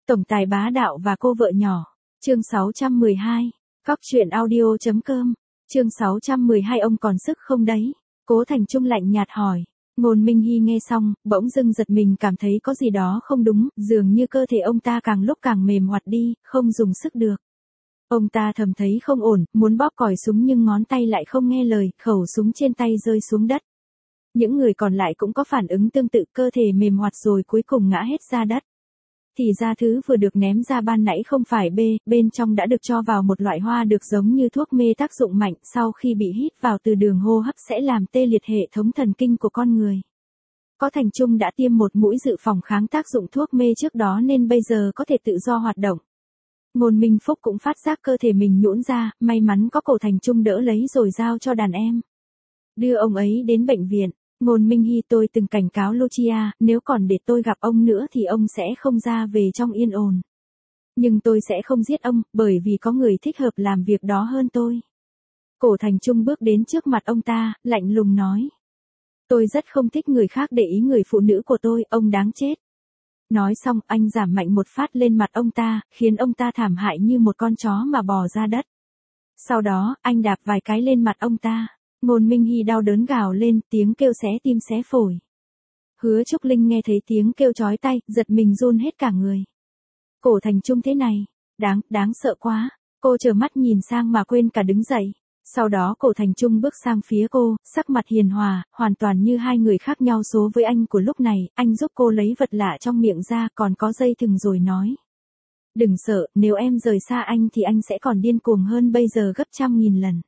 Tổng tài bá đạo và cô vợ nhỏ. Chương 612. Cóc truyện audio.com. Chương 612 ông còn sức không đấy? Cố Thành Trung lạnh nhạt hỏi. Ngôn Minh Hy nghe xong, bỗng dưng giật mình cảm thấy có gì đó không đúng, dường như cơ thể ông ta càng lúc càng mềm hoạt đi, không dùng sức được. Ông ta thầm thấy không ổn, muốn bóp còi súng nhưng ngón tay lại không nghe lời, khẩu súng trên tay rơi xuống đất. Những người còn lại cũng có phản ứng tương tự, cơ thể mềm hoạt rồi cuối cùng ngã hết ra đất. Thì ra thứ vừa được ném ra ban nãy không phải bên trong đã được cho vào một loại hoa được giống như thuốc mê tác dụng mạnh, sau khi bị hít vào từ đường hô hấp sẽ làm tê liệt hệ thống thần kinh của con người. Có Thành Trung đã tiêm một mũi dự phòng kháng tác dụng thuốc mê trước đó nên bây giờ có thể tự do hoạt động. Ngôn Minh Phúc cũng phát giác cơ thể mình nhũn ra, may mắn có Cổ Thành Trung đỡ lấy rồi giao cho đàn em. Đưa ông ấy đến bệnh viện. Ngôn Minh Hy, tôi từng cảnh cáo Lucia, nếu còn để tôi gặp ông nữa thì ông sẽ không ra về trong yên ổn. Nhưng tôi sẽ không giết ông, bởi vì có người thích hợp làm việc đó hơn tôi. Cổ Thành Trung bước đến trước mặt ông ta, lạnh lùng nói. Tôi rất không thích người khác để ý người phụ nữ của tôi, ông đáng chết. Nói xong, anh giảm mạnh một phát lên mặt ông ta, khiến ông ta thảm hại như một con chó mà bò ra đất. Sau đó, anh đạp vài cái lên mặt ông ta. Ngôn Minh Hy đau đớn gào lên, tiếng kêu xé tim xé phổi. Hứa Trúc Linh nghe thấy tiếng kêu chói tai, giật mình run hết cả người. Cổ Thành Trung thế này, đáng sợ quá. Cô trợn mắt nhìn sang mà quên cả đứng dậy. Sau đó Cổ Thành Trung bước sang phía cô, sắc mặt hiền hòa, hoàn toàn như hai người khác nhau số với anh của lúc này, anh giúp cô lấy vật lạ trong miệng ra, còn có dây thừng rồi nói. Đừng sợ, nếu em rời xa anh thì anh sẽ còn điên cuồng hơn bây giờ gấp 100.000 lần.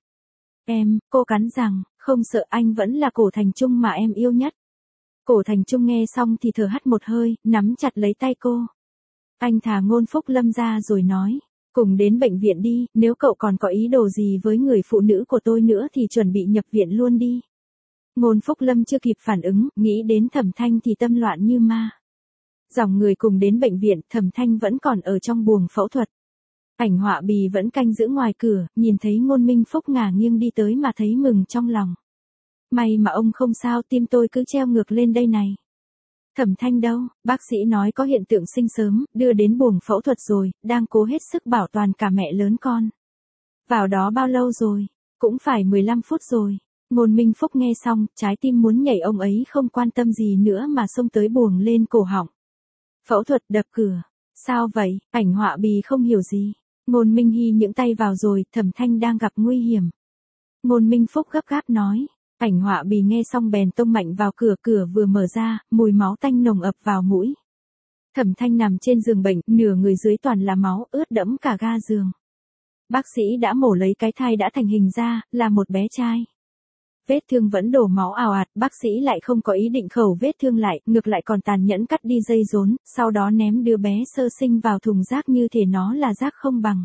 Cô cắn rằng, không sợ, anh vẫn là Cổ Thành Trung mà em yêu nhất. Cổ Thành Trung nghe xong thì thở hắt một hơi, nắm chặt lấy tay cô. Anh thả Ngôn Phúc Lâm ra rồi nói, cùng đến bệnh viện đi, nếu cậu còn có ý đồ gì với người phụ nữ của tôi nữa thì chuẩn bị nhập viện luôn đi. Ngôn Phúc Lâm chưa kịp phản ứng, nghĩ đến Thẩm Thanh thì tâm loạn như ma. Dòng người cùng đến bệnh viện, Thẩm Thanh vẫn còn ở trong buồng phẫu thuật. Ảnh Họa Bì vẫn canh giữ ngoài cửa, nhìn thấy Ngôn Minh Phúc ngả nghiêng đi tới mà thấy mừng trong lòng. May mà ông không sao, tim tôi cứ treo ngược lên đây này. Thẩm Thanh đâu, bác sĩ nói có hiện tượng sinh sớm, đưa đến buồng phẫu thuật rồi, đang cố hết sức bảo toàn cả mẹ lớn con. Vào đó bao lâu rồi? Cũng phải 15 phút rồi. Ngôn Minh Phúc nghe xong, trái tim muốn nhảy, ông ấy không quan tâm gì nữa mà xông tới buồng lên cổ họng. Phẫu thuật đập cửa. Sao vậy? Ảnh Họa Bì không hiểu gì. Ngôn Minh Hy những tay vào rồi, Thẩm Thanh đang gặp nguy hiểm. Ngôn Minh Phúc gấp gáp nói. Ảnh Họa Bì nghe xong bèn tông mạnh vào cửa, cửa vừa mở ra, mùi máu tanh nồng ập vào mũi. Thẩm Thanh nằm trên giường bệnh, nửa người dưới toàn là máu, ướt đẫm cả ga giường. Bác sĩ đã mổ lấy cái thai đã thành hình ra, là một bé trai. Vết thương vẫn đổ máu ào ạt, bác sĩ lại không có ý định khâu vết thương lại, ngược lại còn tàn nhẫn cắt đi dây rốn, sau đó ném đứa bé sơ sinh vào thùng rác như thể nó là rác không bằng.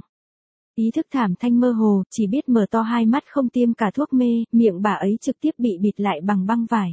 Ý thức Thẩm Thanh mơ hồ, chỉ biết mở to hai mắt không tiêm cả thuốc mê, miệng bà ấy trực tiếp bị bịt lại bằng băng vải.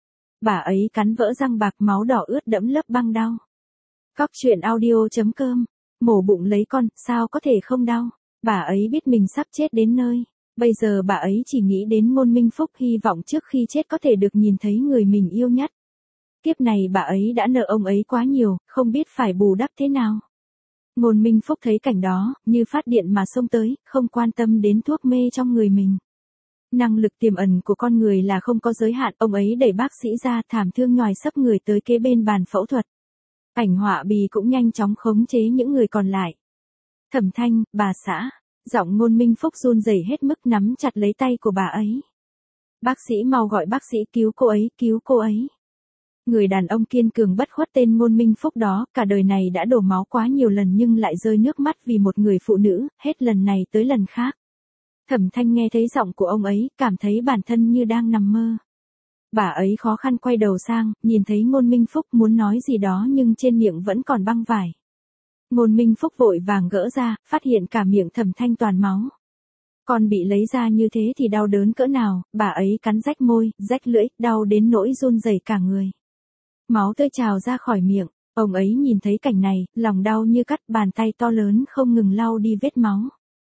Bà ấy cắn vỡ răng bạc, máu đỏ ướt đẫm lớp băng đau. Cóc truyện audio.com. Mổ bụng lấy con, sao có thể không đau? Bà ấy biết mình sắp chết đến nơi. Bây giờ bà ấy chỉ nghĩ đến Ngôn Minh Phúc, hy vọng trước khi chết có thể được nhìn thấy người mình yêu nhất. Kiếp này bà ấy đã nợ ông ấy quá nhiều, không biết phải bù đắp thế nào. Ngôn Minh Phúc thấy cảnh đó, như phát điện mà xông tới, không quan tâm đến thuốc mê trong người mình. Năng lực tiềm ẩn của con người là không có giới hạn, ông ấy đẩy bác sĩ ra, thảm thương nhòi sấp người tới kế bên bàn phẫu thuật. Ảnh Họa Bì cũng nhanh chóng khống chế những người còn lại. Thẩm Thanh, bà xã. Giọng Ngôn Minh Phúc run rẩy hết mức, nắm chặt lấy tay của bà ấy. Bác sĩ mau gọi bác sĩ cứu cô ấy, cứu cô ấy. Người đàn ông kiên cường bất khuất tên Ngôn Minh Phúc đó, cả đời này đã đổ máu quá nhiều lần nhưng lại rơi nước mắt vì một người phụ nữ, hết lần này tới lần khác. Thẩm Thanh nghe thấy giọng của ông ấy, cảm thấy bản thân như đang nằm mơ. Bà ấy khó khăn quay đầu sang, nhìn thấy Ngôn Minh Phúc muốn nói gì đó nhưng trên miệng vẫn còn băng vải. Ngôn Minh Phúc vội vàng gỡ ra, phát hiện cả miệng Thẩm Thanh toàn máu. Còn bị lấy ra như thế thì đau đớn cỡ nào, bà ấy cắn rách môi, rách lưỡi, đau đến nỗi run rẩy cả người. Máu tươi trào ra khỏi miệng, ông ấy nhìn thấy cảnh này, lòng đau như cắt, bàn tay to lớn không ngừng lau đi vết máu.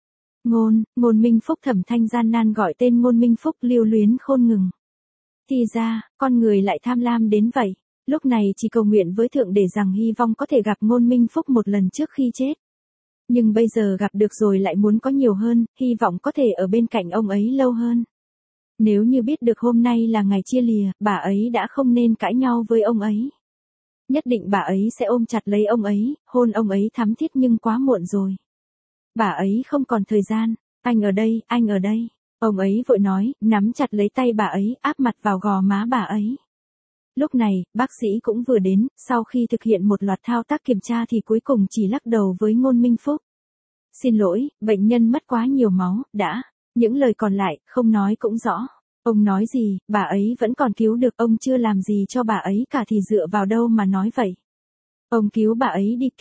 Ngôn Minh Phúc. Thẩm Thanh gian nan gọi tên Ngôn Minh Phúc, lưu luyến khôn ngừng. Thì ra, con người lại tham lam đến vậy. Lúc này chỉ cầu nguyện với Thượng để rằng hy vọng có thể gặp Ngôn Minh Phúc một lần trước khi chết. Nhưng bây giờ gặp được rồi lại muốn có nhiều hơn, hy vọng có thể ở bên cạnh ông ấy lâu hơn. Nếu như biết được hôm nay là ngày chia lìa, bà ấy đã không nên cãi nhau với ông ấy. Nhất định bà ấy sẽ ôm chặt lấy ông ấy, hôn ông ấy thắm thiết nhưng quá muộn rồi. Bà ấy không còn thời gian, anh ở đây, anh ở đây. Ông ấy vội nói, nắm chặt lấy tay bà ấy, áp mặt vào gò má bà ấy. Lúc này, bác sĩ cũng vừa đến, sau khi thực hiện một loạt thao tác kiểm tra thì cuối cùng chỉ lắc đầu với Ngôn Minh Phúc. Xin lỗi, bệnh nhân mất quá nhiều máu, đã. Những lời còn lại, không nói cũng rõ. Ông nói gì, bà ấy vẫn còn cứu được, ông chưa làm gì cho bà ấy cả thì dựa vào đâu mà nói vậy. Ông cứu bà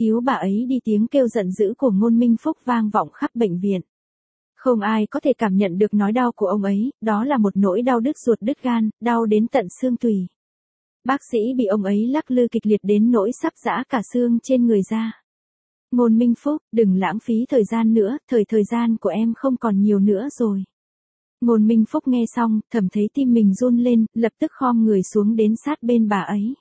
ấy đi, tiếng kêu giận dữ của Ngôn Minh Phúc vang vọng khắp bệnh viện. Không ai có thể cảm nhận được nỗi đau của ông ấy, đó là một nỗi đau đứt ruột đứt gan, đau đến tận xương tủy. Bác sĩ bị ông ấy lắc lư kịch liệt đến nỗi sắp giã cả xương trên người ra. Ngôn Minh Phúc, đừng lãng phí thời gian nữa, thời gian của em không còn nhiều nữa rồi. Ngôn Minh Phúc nghe xong, thầm thấy tim mình run lên, lập tức khom người xuống đến sát bên bà ấy.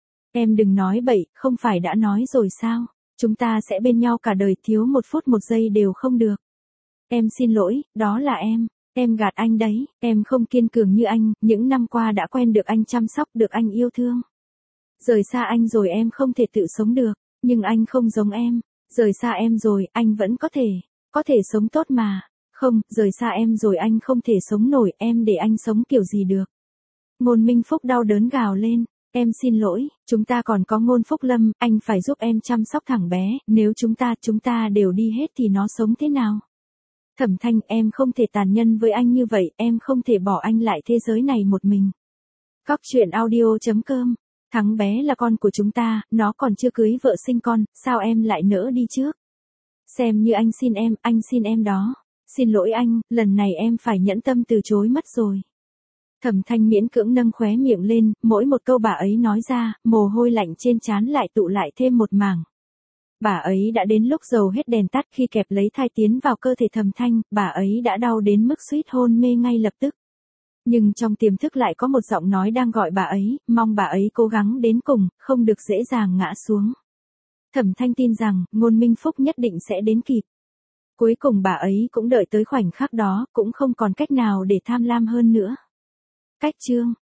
Em đừng nói bậy, không phải đã nói rồi sao? Chúng ta sẽ bên nhau cả đời, thiếu một phút một giây đều không được. Em xin lỗi, đó là em gạt anh đấy, em không kiên cường như anh, những năm qua đã quen được anh chăm sóc, được anh yêu thương. Rời xa anh rồi em không thể tự sống được, nhưng anh không giống em, rời xa em rồi, anh vẫn có thể sống tốt mà. Không, rời xa em rồi anh không thể sống nổi, em để anh sống kiểu gì được. Ngôn Minh Phúc đau đớn gào lên, em xin lỗi, chúng ta còn có Ngôn Phúc Lâm, anh phải giúp em chăm sóc thằng bé, nếu chúng ta đều đi hết thì nó sống thế nào? Thẩm Thanh, em không thể tàn nhẫn với anh như vậy, em không thể bỏ anh lại thế giới này một mình. Cóc truyện audio.com. Thằng bé là con của chúng ta, nó còn chưa cưới vợ sinh con, sao em lại nỡ đi trước? Xem như anh xin em đó. Xin lỗi anh, lần này em phải nhẫn tâm từ chối mất rồi. Thẩm Thanh miễn cưỡng nâng khóe miệng lên, mỗi một câu bà ấy nói ra, mồ hôi lạnh trên trán lại tụ lại thêm một mảng. Bà ấy đã đến lúc dầu hết đèn tắt, khi kẹp lấy thai tiến vào cơ thể Thẩm Thanh, bà ấy đã đau đến mức suýt hôn mê ngay lập tức. Nhưng trong tiềm thức lại có một giọng nói đang gọi bà ấy, mong bà ấy cố gắng đến cùng, không được dễ dàng ngã xuống. Thẩm Thanh tin rằng, Ngôn Minh Phúc nhất định sẽ đến kịp. Cuối cùng bà ấy cũng đợi tới khoảnh khắc đó, cũng không còn cách nào để tham lam hơn nữa. Cách chương